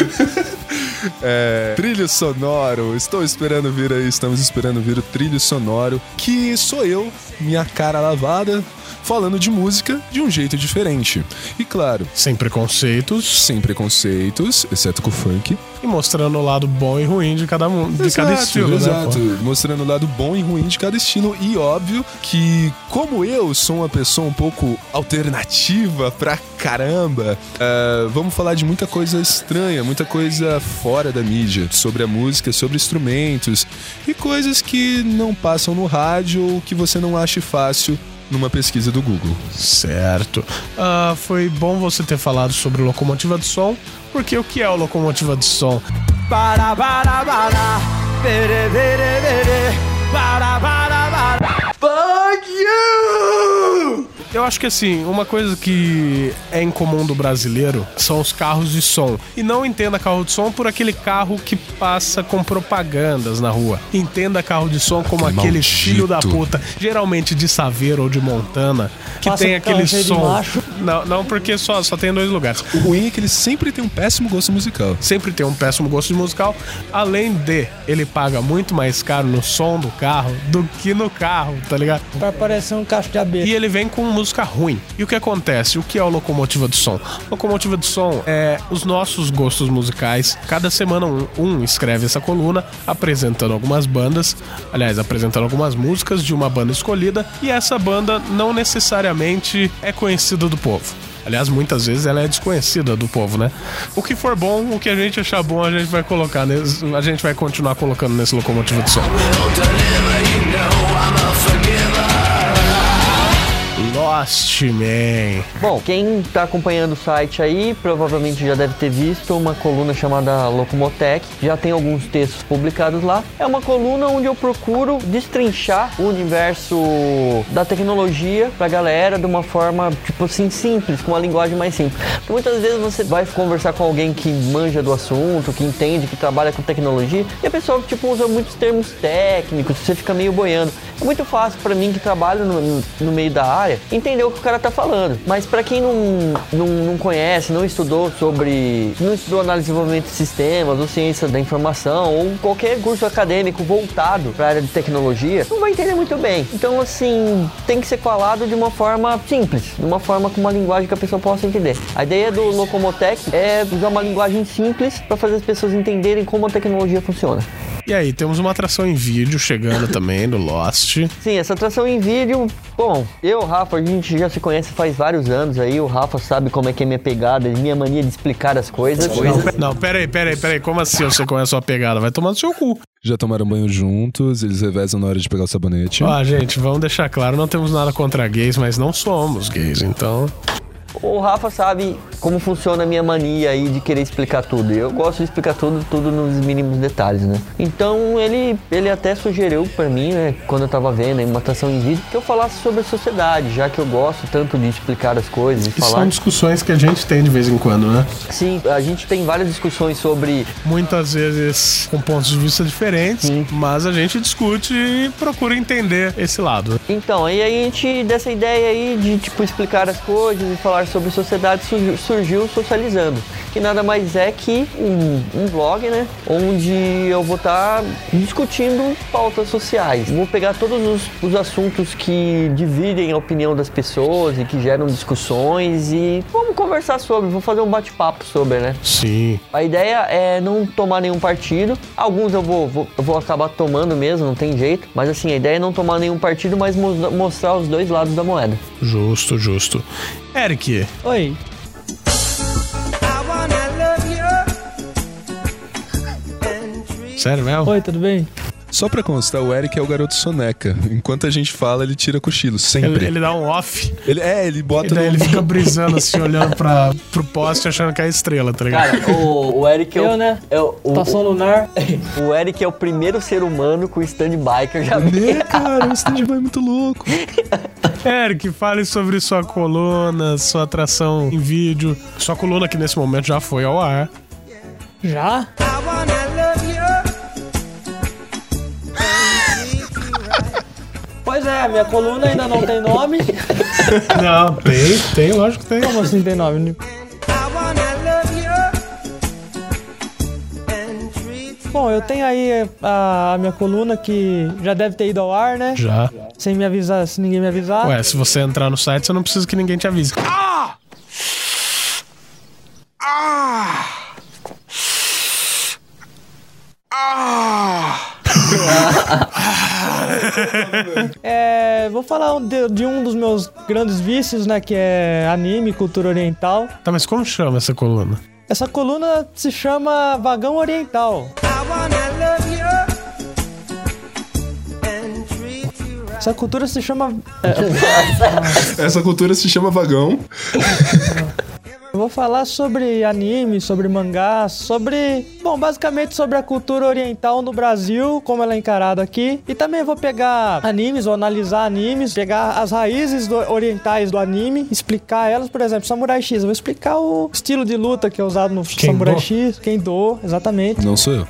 Trilho sonoro, estamos esperando vir o trilho sonoro, que sou eu, minha cara lavada, falando de música de um jeito diferente. E claro, sem preconceitos, exceto com o funk. E mostrando o lado bom e ruim de cada estilo, exato. Né, mostrando o lado bom e ruim de cada estilo. E óbvio que, como eu sou uma pessoa um pouco alternativa pra caramba, vamos falar de muita coisa estranha, muita coisa fora da mídia, sobre a música, sobre instrumentos e coisas que não passam no rádio ou que você não ache fácil numa pesquisa do Google. Certo. Foi bom você ter falado sobre Locomotiva de Som, porque o que é o Locomotiva de Som? Fuck you! Eu acho que assim, uma coisa que é incomum do brasileiro são os carros de som. E não entenda carro de som por aquele carro que passa com propagandas na rua. Entenda carro de som como aquele maldito filho da puta, geralmente de Saveiro ou de Montana, que passa tem aquele som. Não, porque só tem 2 lugares. O ruim é que ele sempre tem um péssimo gosto musical. Sempre tem um péssimo gosto musical. Além de, ele paga muito mais caro no som do carro do que no carro, tá ligado? Pra parecer um cacho de abelha. E ele vem com música ruim. E o que acontece? O que é o Locomotiva de Som? Locomotiva de Som é os nossos gostos musicais. Cada semana um escreve essa coluna apresentando algumas bandas, apresentando algumas músicas de uma banda escolhida, e essa banda não necessariamente é conhecida do povo. Aliás, muitas vezes ela é desconhecida do povo, né? O que for bom, o que a gente achar bom, a gente vai colocar a gente vai continuar colocando nesse Locomotiva de Som. Lost Man. Bom, quem tá acompanhando o site aí provavelmente já deve ter visto uma coluna chamada Locomotec. Já tem alguns textos publicados lá. É uma coluna onde eu procuro destrinchar o universo da tecnologia pra galera de uma forma, tipo assim, simples, com uma linguagem mais simples. Porque muitas vezes você vai conversar com alguém que manja do assunto, que entende, que trabalha com tecnologia, e a pessoa, tipo, usa muitos termos técnicos, você fica meio boiando. É muito fácil pra mim, que trabalho no meio da área, entender o que o cara tá falando. Mas pra quem não conhece, não estudou análise de desenvolvimento de sistemas, ou ciência da informação, ou qualquer curso acadêmico voltado pra área de tecnologia, não vai entender muito bem. Então, assim, tem que ser falado de uma forma simples, de uma forma com uma linguagem que a pessoa possa entender. A ideia do Locomotec é usar uma linguagem simples pra fazer as pessoas entenderem como a tecnologia funciona. E aí, temos uma atração em vídeo chegando também do Lost. Sim, essa atração em vídeo, bom, eu, Rafa, a gente já se conhece faz vários anos aí, o Rafa sabe como é que é minha pegada, minha mania de explicar as coisas. Não, peraí, como assim você conhece a sua pegada? Vai tomar no seu cu. Já tomaram banho juntos, eles revezam na hora de pegar o sabonete. Gente, vamos deixar claro, não temos nada contra gays, mas não somos gays, então... O Rafa sabe como funciona a minha mania aí de querer explicar tudo. Eu gosto de explicar tudo nos mínimos detalhes, né? Então ele até sugeriu pra mim, né, quando eu tava vendo uma atração em vídeo, que eu falasse sobre a sociedade, já que eu gosto tanto de explicar as coisas e falar. São discussões que a gente tem de vez em quando, né? Sim, a gente tem várias discussões sobre... Muitas vezes com pontos de vista diferentes, sim, mas a gente discute e procura entender esse lado. Então, aí a gente, dessa ideia aí de, tipo, explicar as coisas e falar sobre sociedade, surgiu Socializando, que nada mais é que um blog, né, onde eu vou estar discutindo pautas sociais. Vou pegar todos os assuntos que dividem a opinião das pessoas e que geram discussões e vamos conversar sobre, vou fazer um bate-papo sobre, né? Sim. A ideia é não tomar nenhum partido, alguns eu vou acabar tomando mesmo, não tem jeito, mas assim, a ideia é não tomar nenhum partido, mas mostrar os dois lados da moeda. Justo. Eric. Oi. Sério mesmo? Oi, tudo bem? Só pra constar, o Eric é o garoto soneca. Enquanto a gente fala, ele tira cochilo, sempre. Ele dá um off. Ele bota E daí ele fica brisando assim, olhando pro poste, achando que é a estrela, tá ligado? Cara, o Eric é né? Estação lunar. O Eric é o primeiro ser humano com stand-by que eu já vi. Cara, o stand-by é muito louco. Eric, fale sobre sua coluna, sua atração em vídeo. Sua coluna que nesse momento já foi ao ar. Já? Pois é, minha coluna ainda não tem nome. Não, tem, lógico que tem. Como assim tem nome? Bom, eu tenho aí a minha coluna que já deve ter ido ao ar, né? Já. Sem me avisar, se ninguém me avisar. Ué, se você entrar no site, você não precisa que ninguém te avise. Vou falar de um dos meus grandes vícios, né? Que é anime, cultura oriental. Tá, mas como chama essa coluna? Essa coluna se chama Vagão Oriental. Essa cultura se chama... Essa cultura se chama vagão. Eu vou falar sobre anime, sobre mangá, basicamente sobre a cultura oriental no Brasil, como ela é encarada aqui. E também vou pegar animes, ou analisar animes, pegar as raízes orientais do anime, explicar elas. Por exemplo, Samurai X, eu vou explicar o estilo de luta que é usado no Samurai X. Kendo, exatamente. Não sou eu.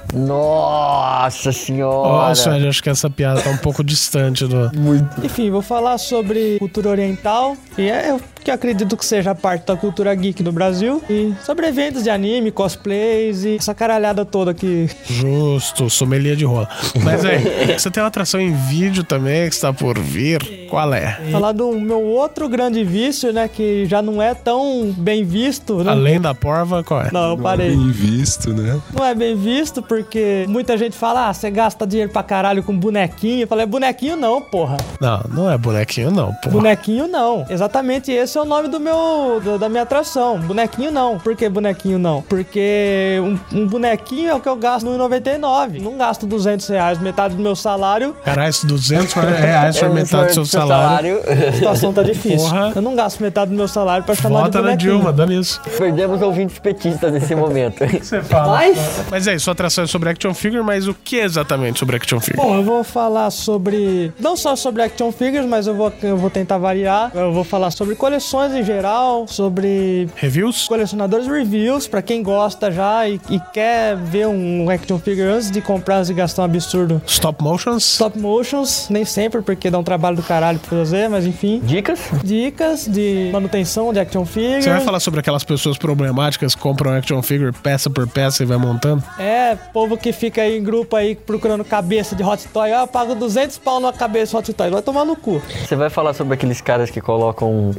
Nossa senhora. Nossa, eu acho que essa piada tá um pouco distante do... Enfim, vou falar sobre cultura oriental, e eu que acredito que seja parte da cultura geek do Brasil, e sobre eventos de anime, cosplays e essa caralhada toda aqui. Justo, sommelier de rola. Mas aí, você tem uma atração em vídeo também que está por vir? Qual é? Falar do meu outro grande vício, né, que já não é tão bem visto, né? Além da porva, qual é? Não, eu parei. Bem visto, né? Não é bem visto porque muita gente fala, você gasta dinheiro pra caralho com bonequinho. Eu falei, bonequinho não, porra. Não é bonequinho não, porra. Bonequinho não. Exatamente esse é o nome da minha atração. Bonequinho não. Por que bonequinho não? Porque um bonequinho é o que eu gasto no R$1,99. Não gasto R$200, metade do meu salário. Caralho, R$200 foi metade do seu salário. A situação tá difícil. Porra. Eu não gasto metade do meu salário pra chamar Vota de bonequinho. na Dilma, dá nisso. Perdemos ouvintes petistas nesse momento. Você fala. Mas é isso, sua atração é sobre action figure, mas o que exatamente sobre action figure? Bom, eu vou falar sobre... Não só sobre action figures, mas eu vou tentar variar. Eu vou falar sobre coleções em geral, sobre... Reviews? Colecionadores reviews, pra quem gosta já e quer ver um action figure antes de comprar e gastar um absurdo. Stop motions? Stop motions, nem sempre, porque dá um trabalho do caralho pra fazer, mas enfim. Dicas? Dicas de manutenção de action figure. Você vai falar sobre aquelas pessoas problemáticas que compram action figure peça por peça e vai montando? É, povo que fica aí em grupo aí procurando cabeça de Hot Toy. Eu pago 200 pau numa cabeça de Hot Toy. Vai tomar no cu. Você vai falar sobre aqueles caras que colocam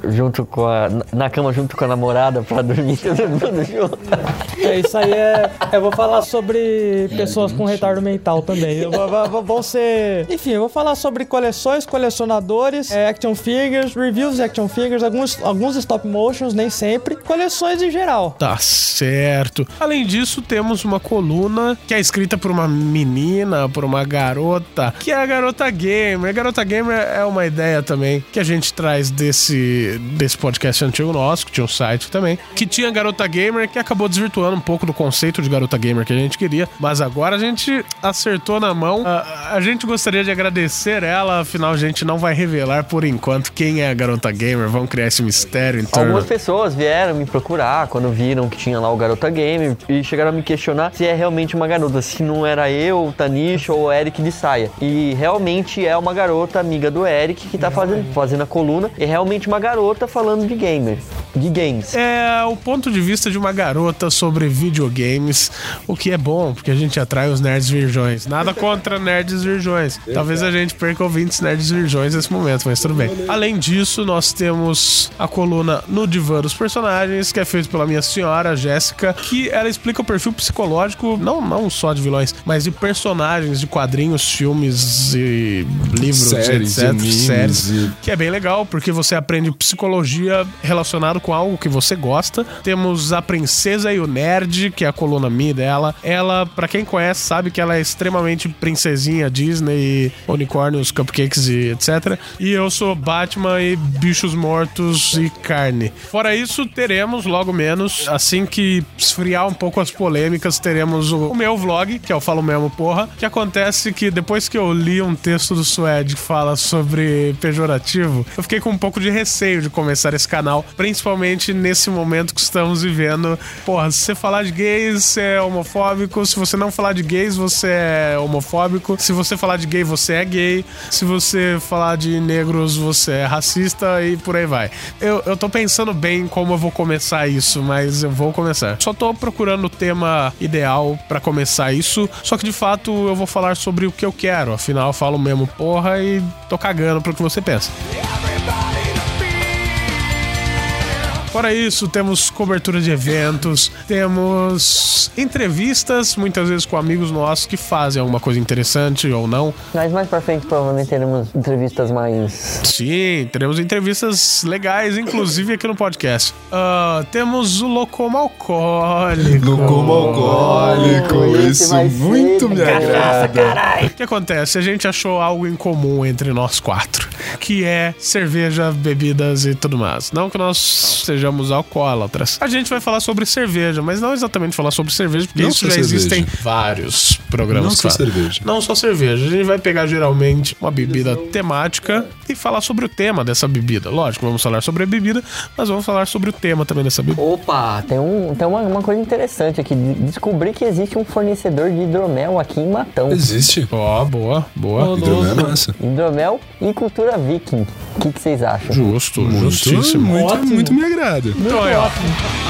na cama junto com a namorada pra dormir todo mundo junto? Isso aí eu vou falar sobre pessoas com retardo mental também. Vão ser... Enfim, eu vou falar sobre coleções, colecionadores, action figures, reviews de action figures, alguns stop motions, nem sempre. Coleções em geral. Tá certo. Além disso, temos uma coluna que é escrita por uma menina, por uma garota, que é a Garota Gamer. A Garota Gamer é uma ideia também que a gente traz desse podcast antigo nosso, que tinha um site também, que tinha Garota Gamer, que acabou desvirtuando um pouco do conceito de Garota Gamer que a gente queria, mas agora a gente acertou na mão. A gente gostaria de agradecer ela, afinal a gente não vai revelar por enquanto quem é a Garota Gamer, vamos criar esse mistério em torno. Algumas pessoas vieram me procurar quando viram que tinha lá o Garota Gamer e chegaram a me questionar se é realmente uma garota, se não era eu, o Tanish ou o Eric de saia. E realmente é uma garota amiga do Eric que tá fazendo a coluna, é realmente uma garota falando de games. É o ponto de vista de uma garota sobre videogames, o que é bom, porque a gente atrai os nerds virgões. Nada contra nerds virgões. Talvez a gente perca ouvintes nerds virgões nesse momento, mas tudo bem. Além disso, nós temos a coluna No Divã dos Personagens, que é feita pela minha senhora, Jéssica, que ela explica o perfil psicológico, não só de vilões, mas de personagens de quadrinhos, filmes e livros, séries, etc. Séries. Que é bem legal, porque você aprende psicologia relacionada relacionado com algo que você gosta. Temos a Princesa e o Nerd, que é a coluna minha dela. Ela, pra quem conhece, sabe que ela é extremamente princesinha Disney, unicórnios, cupcakes e etc. E eu sou Batman e bichos mortos e carne. Fora isso, teremos logo menos, assim que esfriar um pouco as polêmicas, teremos o meu vlog, que é o Falo Mesmo Porra, que acontece que depois que eu li um texto do Suede que fala sobre pejorativo, eu fiquei com um pouco de receio de começar esse canal, principalmente nesse momento que estamos vivendo. Porra, se você falar de gays, você é homofóbico. Se você não falar de gays, você é homofóbico. Se você falar de gay, você é gay. Se você falar de negros, você é racista e por aí vai. Eu tô pensando bem como eu vou começar isso, mas eu vou começar. Só tô procurando o tema ideal pra começar isso, só que de fato eu vou falar sobre o que eu quero. Afinal, eu falo mesmo porra e tô cagando pro que você pensa. Fora isso, temos cobertura de eventos, temos entrevistas, muitas vezes com amigos nossos que fazem alguma coisa interessante ou não. Mas mais pra frente provavelmente teremos entrevistas mais... Sim, teremos entrevistas legais, inclusive aqui no podcast. Temos o Locomo Alcoólico. Locomo Alcoólico, isso muito me agrada. O que acontece? A gente achou algo em comum entre nós quatro, que é cerveja, bebidas e tudo mais. Não que nós sejamos alcoólatras. A gente vai falar sobre cerveja, mas não exatamente falar sobre cerveja, porque não isso já cerveja. Existem vários programas. Não só cerveja. Não só cerveja. A gente vai pegar geralmente uma bebida temática e falar sobre o tema dessa bebida. Lógico, vamos falar sobre a bebida, mas vamos falar sobre o tema também dessa bebida. Opa, tem uma coisa interessante aqui. Descobri que existe um fornecedor de hidromel aqui em Matão. Existe? Ó, boa. Hidromel é massa. Hidromel e cultura viking. O que vocês acham? Justo, justíssimo. Muito me agrada. Então aí, ó.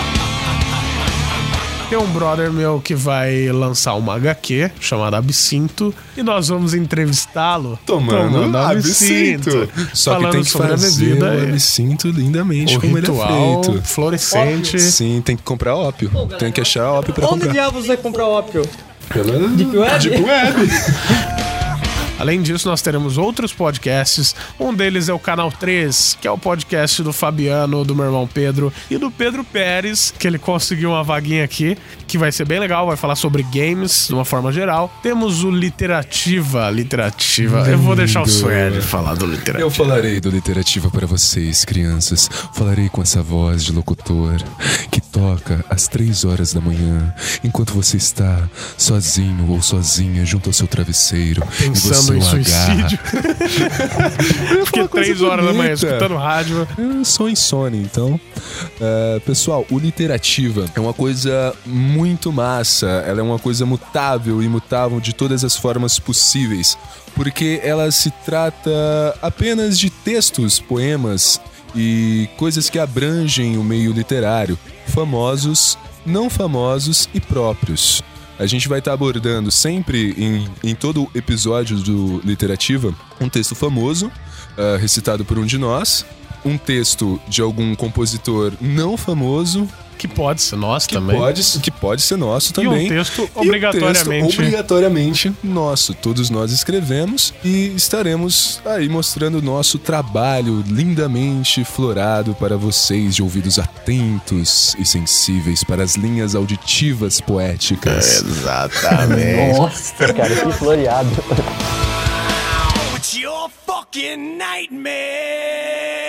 Tem um brother meu que vai lançar uma HQ chamada Absinto e nós vamos entrevistá-lo tomando absinto. Só que tem que fazer o absinto lindamente como ele é feito. Fluorescente. Ópio. Sim, tem que comprar ópio. Tem que achar ópio pra comprar. Onde diabos vai comprar ópio? Pela Deep Web? Deep Web. Além disso, nós teremos outros podcasts. Um deles é o Canal 3, que é o podcast do Fabiano, do meu irmão Pedro e do Pedro Pérez, que ele conseguiu uma vaguinha aqui, que vai ser bem legal, vai falar sobre games de uma forma geral. Temos o Literativa. Eu vou deixar o Suede falar do Literativa. Eu falarei do Literativa para vocês, crianças. Falarei com essa voz de locutor que toca às 3 horas da manhã, enquanto você está sozinho ou sozinha junto ao seu travesseiro. Pensando em suicídio. Fiquei 3 horas da manhã escutando rádio. Eu sou insônia, então. Pessoal, o Literativa é uma coisa muito massa. Ela é uma coisa mutável e imutável de todas as formas possíveis, porque ela se trata apenas de textos, poemas e coisas que abrangem o meio literário, famosos, não famosos e próprios. A gente vai estar abordando sempre, em todo episódio do Literativa, um texto famoso, recitado por um de nós, um texto de algum compositor não famoso, que pode ser nosso também. Que pode ser nosso também. E um texto obrigatoriamente nosso. Todos nós escrevemos e estaremos aí mostrando o nosso trabalho lindamente florado para vocês, de ouvidos atentos e sensíveis para as linhas auditivas poéticas. Exatamente. Nossa, cara, que floreado. It's your fucking nightmare.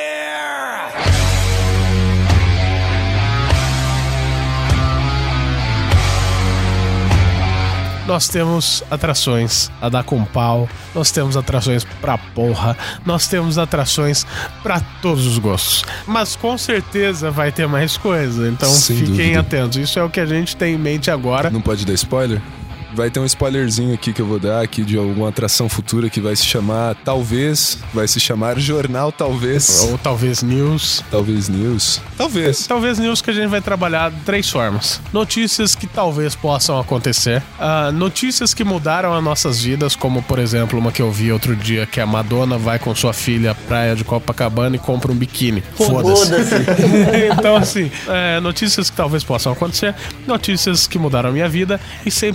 Nós temos atrações a dar com pau, nós temos atrações pra porra, nós temos atrações pra todos os gostos. Mas com certeza vai ter mais coisa, então sem fiquem dúvida. atentos. Isso é o que a gente tem em mente agora. Não pode dar spoiler? Vai ter um spoilerzinho aqui que eu vou dar aqui de alguma atração futura que vai se chamar, talvez, vai se chamar Jornal Talvez. Ou talvez News. Talvez News. Talvez. Talvez News, que a gente vai trabalhar de 3 formas. Notícias que talvez possam acontecer. Notícias que mudaram as nossas vidas, como por exemplo uma que eu vi outro dia, que a Madonna vai com sua filha à praia de Copacabana e compra um biquíni. Foda-se. Então assim, notícias que talvez possam acontecer, notícias que mudaram a minha vida e sempre uma sketch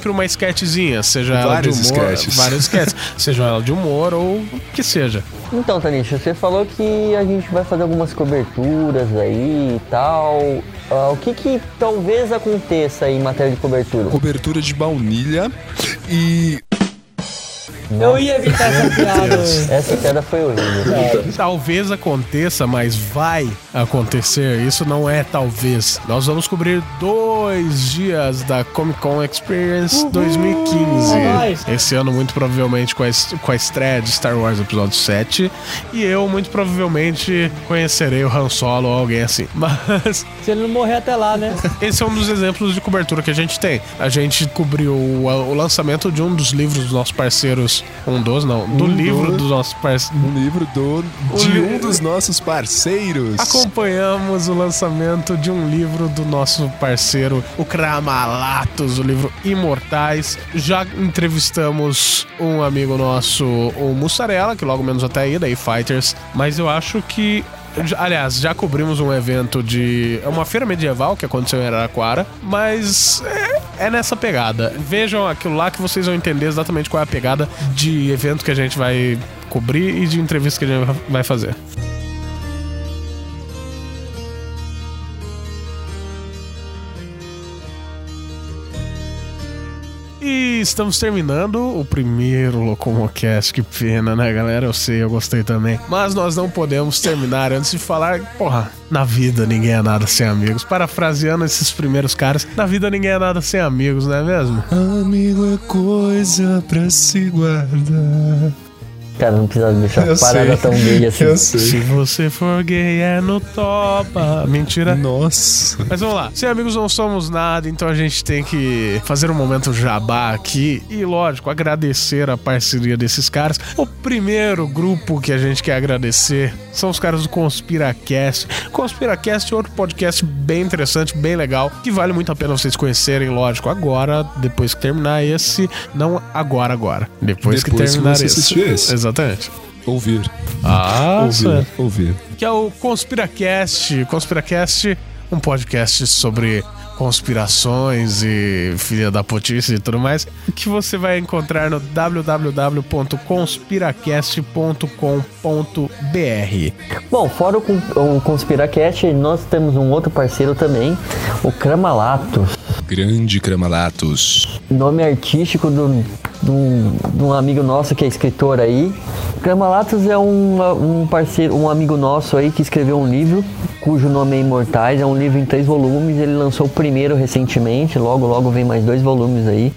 sketchzinhas, seja ela de Vários humor, sketches. vários sketches, seja ela de humor ou o que seja. Então, Tanicho, você falou que a gente vai fazer algumas coberturas aí e tal. O que talvez aconteça aí em matéria de cobertura? Cobertura de baunilha e... Eu ia evitar essa piada. Essa piada foi horrível. Talvez aconteça, mas vai acontecer. Isso não é talvez. Nós vamos cobrir 2 dias da Comic Con Experience 2015. Nice. Esse ano, muito provavelmente, com a estreia de Star Wars Episódio 7. E eu, muito provavelmente, conhecerei o Han Solo ou alguém assim. Mas Se ele não morrer até lá, né? esse é um dos exemplos de cobertura que a gente tem. A gente cobriu o lançamento de um dos livros dos nossos parceiros. Do livro dos nossos parceiros. Um livro de um dos nossos parceiros. Acompanhamos o lançamento de um livro do nosso parceiro, o Kramalatos, o livro Imortais. Já entrevistamos um amigo nosso, o Mussarela, que logo menos até aí, da E-Fighters. Mas eu acho que... Aliás, já cobrimos um evento de... É uma feira medieval que aconteceu em Araraquara, mas é nessa pegada. Vejam aquilo lá que vocês vão entender exatamente qual é a pegada de evento que a gente vai cobrir e de entrevista que a gente vai fazer. E estamos terminando o primeiro Locomocast. Que pena, né, galera? Eu sei, eu gostei também. Mas nós não podemos terminar antes de falar... Porra, na vida ninguém é nada sem amigos. Parafraseando esses primeiros caras, na vida ninguém é nada sem amigos, não é mesmo? Amigo é coisa pra se guardar. Cara, não precisa deixar Eu parada sei. tão gay assim. Eu sei. Se você for gay é no topa. Mentira. Nossa. Mas vamos lá, sem amigos não somos nada, então a gente tem que fazer um momento jabá aqui e, lógico, agradecer a parceria desses caras. O primeiro grupo que a gente quer agradecer são os caras do ConspiraCast. ConspiraCast é outro podcast bem interessante, bem legal, que vale muito a pena vocês conhecerem, lógico, agora, depois que terminar esse, não agora. Depois que terminar você esse. assistir esse. Exatamente. Ouvir. Ouvir. Que é o ConspiraCast. ConspiraCast, um podcast sobre conspirações e filha da putice e tudo mais, que você vai encontrar no www.conspiracast.com.br. Bom, fora o ConspiraCast, nós temos um outro parceiro também, o Kramalatos. Grande Kramalatos. Nome artístico de um amigo nosso que é escritor aí. Kramalatos é um parceiro, um amigo nosso aí que escreveu um livro cujo nome é Imortais. É um livro em 3 volumes. Ele lançou o primeiro recentemente. Logo vem mais 2 volumes aí.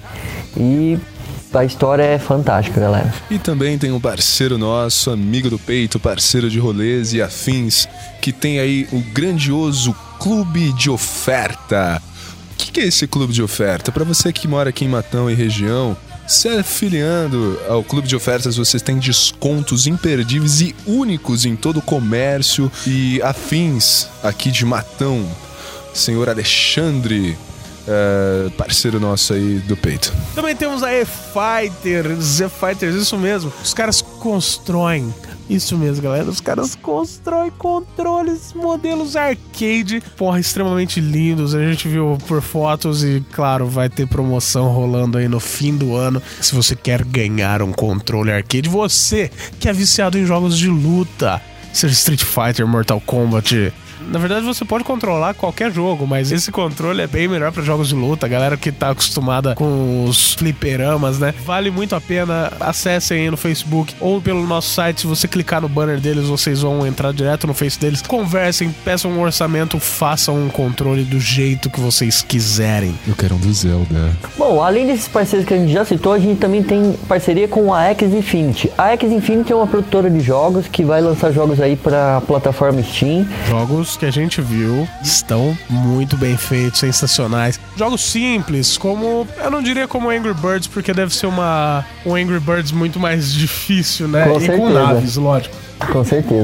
E a história é fantástica, galera. E também tem um parceiro nosso, amigo do peito, parceiro de rolês e afins, que tem aí o grandioso Clube de Oferta. O que é esse Clube de Oferta? Para você que mora aqui em Matão e região, se afiliando ao Clube de Ofertas, vocês têm descontos imperdíveis e únicos em todo o comércio e afins aqui de Matão. Senhor Alexandre, parceiro nosso aí do peito. Também temos a E-Fighters, isso mesmo. Os caras constroem. Isso mesmo, galera. Os caras constroem controles, modelos arcade, porra, extremamente lindos. A gente viu por fotos e, claro, vai ter promoção rolando aí no fim do ano. Se você quer ganhar um controle arcade, você que é viciado em jogos de luta, seja Street Fighter, Mortal Kombat... Na verdade, você pode controlar qualquer jogo, mas esse controle é bem melhor para jogos de luta. A galera que tá acostumada com os fliperamas, né? Vale muito a pena. Acessem aí no Facebook ou pelo nosso site. Se você clicar no banner deles, vocês vão entrar direto no Face deles. Conversem, peçam um orçamento, façam um controle do jeito que vocês quiserem. Eu quero um do Zelda. Bom, além desses parceiros que a gente já citou, a gente também tem parceria com a X Infinity. A X Infinity é uma produtora de jogos que vai lançar jogos aí pra plataforma Steam. Jogos que a gente viu estão muito bem feitos, sensacionais. Jogos simples, como... Eu não diria como Angry Birds, porque deve ser um Angry Birds muito mais difícil, né? Com e certeza. com naves, lógico. Com certeza.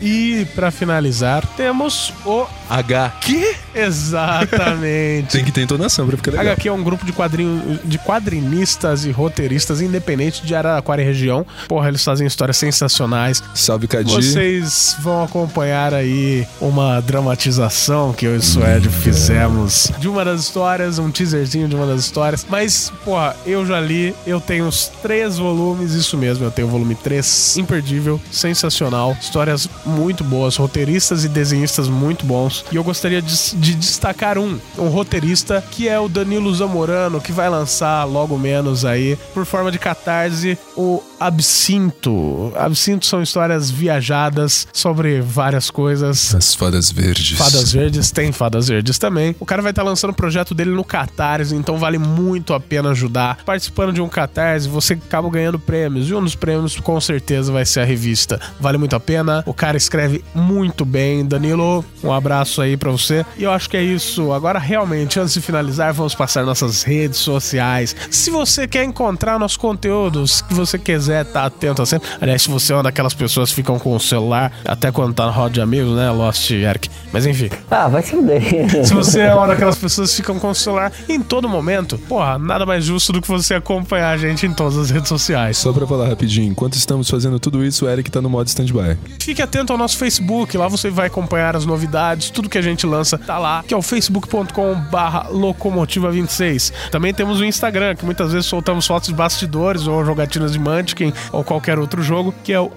E pra finalizar, temos o H. Que? Exatamente. Tem que ter entonação pra ficar legal. HQ é um grupo de quadrinistas e roteiristas independentes de Araraquara e região. Porra, eles fazem histórias sensacionais. Salve, Cadi. Vocês vão acompanhar aí uma dramatização que eu e o Suede fizemos de uma das histórias, um teaserzinho de uma das histórias. Mas, porra, eu já li, eu tenho os 3 volumes, isso mesmo, eu tenho o volume 3, imperdível, sensacional, histórias muito boas, roteiristas e desenhistas muito bons. E eu gostaria de destacar um roteirista, que é o Danilo Zamorano, que vai lançar logo menos aí, por forma de catarse, o Absinto. Absinto são histórias viajadas sobre várias coisas. As fadas verdes. Fadas verdes, tem fadas verdes também. O cara vai estar lançando o projeto dele no Catarse, então vale muito a pena ajudar. Participando de um Catarse, você acaba ganhando prêmios, e um dos prêmios com certeza vai ser a revista. Vale muito a pena, o cara escreve muito bem. Danilo, um abraço aí pra você. E eu acho que é isso. Agora, realmente, antes de finalizar, vamos passar nossas redes sociais. Se você quer encontrar nossos conteúdos, se você quiser estar atento a sempre. Aliás, se você é uma daquelas pessoas que ficam com o celular até quando tá na roda de amigos, né, Lost Eric? Mas enfim. Ah, vai se fuder. Se você é uma daquelas pessoas que ficam com o celular em todo momento, porra, nada mais justo do que você acompanhar a gente em todas as redes sociais. Só pra falar rapidinho, enquanto estamos fazendo tudo isso, o Eric tá no modo stand-by. Fique atento ao nosso Facebook, lá você vai acompanhar as novidades, tudo que a gente lança tá lá, que é o facebook.com/locomotiva26. Também temos o Instagram, que muitas vezes soltamos fotos de bastidores ou jogatinas de Munchkin ou qualquer outro jogo, que é o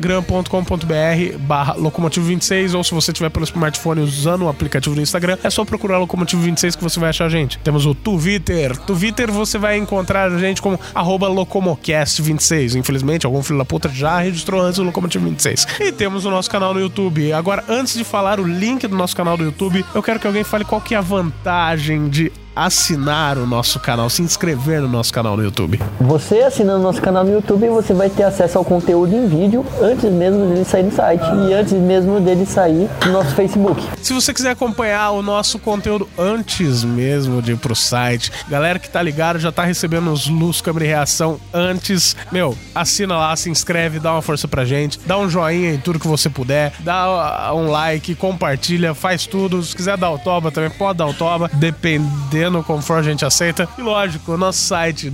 instagram.com.br/locomotiva26, ou se você tiver pelo smartphone usando o aplicativo do Instagram, é só procurar Locomotiva26 que você vai achar a gente. Temos o Twitter você vai encontrar a gente como @locomocast26. Infelizmente, algum filho da puta já registrou antes o Locomotiva26. E temos o nosso canal no YouTube. Agora, antes de falar o link do nosso canal do YouTube, eu quero que alguém fale qual que é a vantagem de assinar o nosso canal, se inscrever no nosso canal no YouTube. Você assinando nosso canal no YouTube, você vai ter acesso ao conteúdo em vídeo antes mesmo dele sair no site e antes mesmo dele sair no nosso Facebook. Se você quiser acompanhar o nosso conteúdo antes mesmo de ir pro site, galera que tá ligado já tá recebendo os Luz, Câmera e Reação antes. Meu, assina lá, se inscreve, dá uma força pra gente, dá um joinha em tudo que você puder, dá um like, compartilha, faz tudo. Se quiser dar o toba também, pode dar o toba, dependendo conforme a gente aceita. E lógico, o nosso site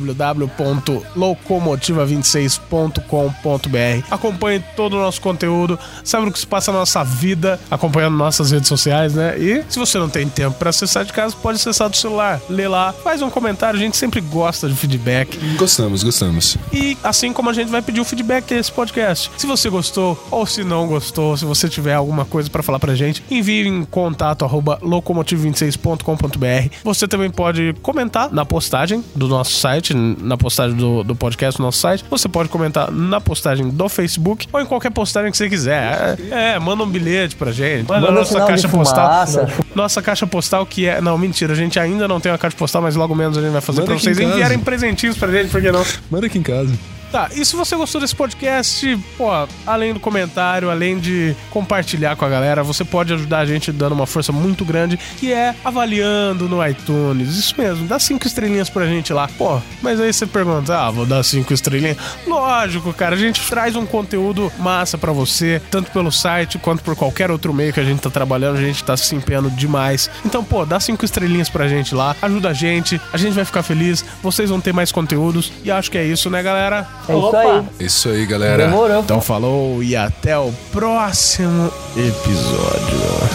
www.locomotiva26.com.br. Acompanhe todo o nosso conteúdo, sabe o que se passa na nossa vida, acompanhando nossas redes sociais, né? E se você não tem tempo pra acessar de casa, pode acessar do celular, lê lá, faz um comentário, a gente sempre gosta de feedback. Gostamos. E assim como a gente vai pedir o feedback desse podcast. Se você gostou ou se não gostou, se você tiver alguma coisa pra falar pra gente, envie em contato @locomotiva26.com.br. Você também pode comentar na postagem do nosso site, na postagem do podcast do nosso site. Você pode comentar na postagem do Facebook ou em qualquer postagem que você quiser. Manda um bilhete pra gente. Manda nossa caixa postal. Nossa caixa postal que é... Não, mentira, a gente ainda não tem uma caixa postal, mas logo menos a gente vai fazer pra vocês enviarem presentinhos pra gente, por que não? Manda aqui em casa. Tá, e se você gostou desse podcast, além do comentário, além de compartilhar com a galera, você pode ajudar a gente dando uma força muito grande, que é avaliando no iTunes. Isso mesmo, dá 5 estrelinhas pra gente lá. Mas aí você pergunta, vou dar 5 estrelinhas? Lógico, cara, a gente traz um conteúdo massa pra você, tanto pelo site quanto por qualquer outro meio que a gente tá trabalhando, a gente tá se empenhando demais. Então, dá 5 estrelinhas pra gente lá, ajuda a gente vai ficar feliz, vocês vão ter mais conteúdos, e acho que é isso, né, galera? É isso aí. Isso aí, galera. Demorou. Então falou e até o próximo episódio.